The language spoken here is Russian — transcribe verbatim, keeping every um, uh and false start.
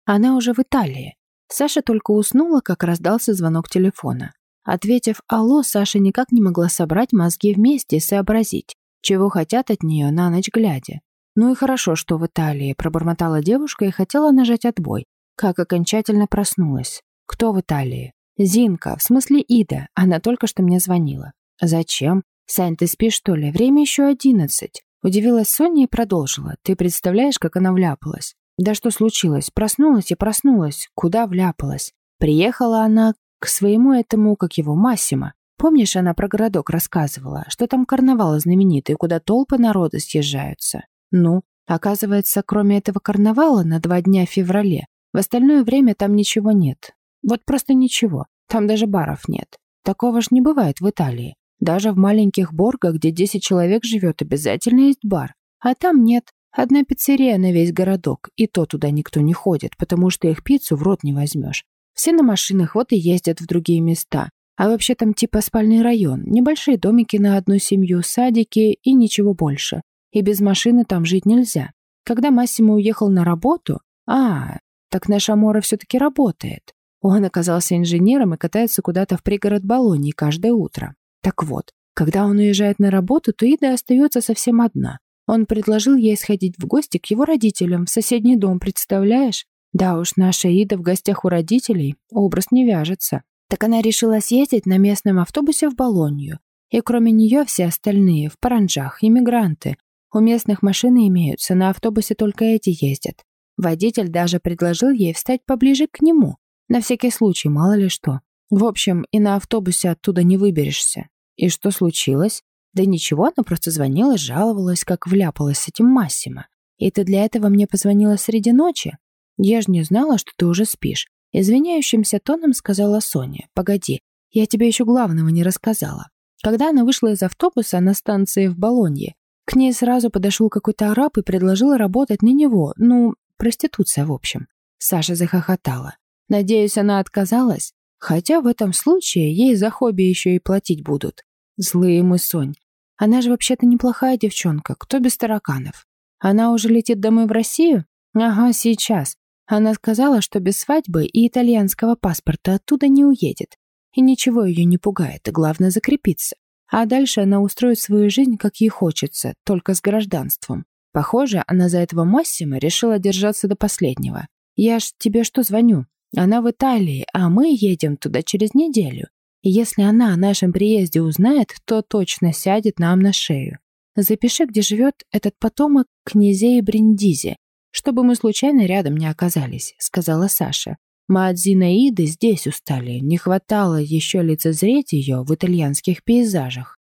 Она уже в Италии. Саша только уснула, как раздался звонок телефона. Ответив «Алло», Саша никак не могла собрать мозги вместе и сообразить, чего хотят от нее на ночь глядя. «Ну и хорошо, что в Италии», – пробормотала девушка и хотела нажать отбой, как окончательно проснулась. «Кто в Италии?» «Зинка, в смысле Ида, она только что мне звонила». «Зачем? Сань, ты спишь, что ли? Время еще одиннадцать». Удивилась Соня и продолжила. «Ты представляешь, как она вляпалась?» «Да что случилось? Проснулась и проснулась. Куда вляпалась?» Приехала она к своему этому, как его, Массимо. Помнишь, она про городок рассказывала, что там карнавал знаменитый, куда толпы народа съезжаются? Ну, оказывается, кроме этого карнавала на два дня в феврале, в остальное время там ничего нет. Вот просто ничего. Там даже баров нет. Такого ж не бывает в Италии. Даже в маленьких Борго, где десять человек живет, обязательно есть бар. А там нет. Одна пиццерия на весь городок, и то туда никто не ходит, потому что их пиццу в рот не возьмешь. Все на машинах вот и ездят в другие места. А вообще там типа спальный район, небольшие домики на одну семью, садики и ничего больше. И без машины там жить нельзя. Когда Массимо уехал на работу... А, так наш Аморе все-таки работает. Он оказался инженером и катается куда-то в пригород Болоньи каждое утро. Так вот, когда он уезжает на работу, то Ида остается совсем одна. Он предложил ей сходить в гости к его родителям в соседний дом, представляешь? Да уж, наша Ида в гостях у родителей, образ не вяжется. Так она решила съездить на местном автобусе в Болонью. И кроме нее все остальные в паранджах, иммигранты. У местных машины имеются, на автобусе только эти ездят. Водитель даже предложил ей встать поближе к нему. На всякий случай, мало ли что. В общем, и на автобусе оттуда не выберешься. И что случилось? Да ничего, она просто звонила, жаловалась, как вляпалась с этим Массимо. И ты для этого мне позвонила среди ночи? Я же не знала, что ты уже спишь. Извиняющимся тоном сказала Соня. Погоди, я тебе еще главного не рассказала. Когда она вышла из автобуса на станции в Болонье, к ней сразу подошел какой-то араб и предложил работать на него. Ну, проституция, в общем. Саша захохотала. Надеюсь, она отказалась? Хотя в этом случае ей за хобби еще и платить будут. Злые мы, Сонь. Она же вообще-то неплохая девчонка, кто без тараканов? Она уже летит домой в Россию? Ага, сейчас. Она сказала, что без свадьбы и итальянского паспорта оттуда не уедет. И ничего ее не пугает, главное закрепиться. А дальше она устроит свою жизнь, как ей хочется, только с гражданством. Похоже, она за этого Массимо решила держаться до последнего. Я ж тебе что звоню? Она в Италии, а мы едем туда через неделю. И если она о нашем приезде узнает, то точно сядет нам на шею. Запиши, где живет этот потомок князей Бриндизи, чтобы мы случайно рядом не оказались», — сказала Саша. «Мы от Зинаиды здесь устали, не хватало еще лицезреть ее в итальянских пейзажах».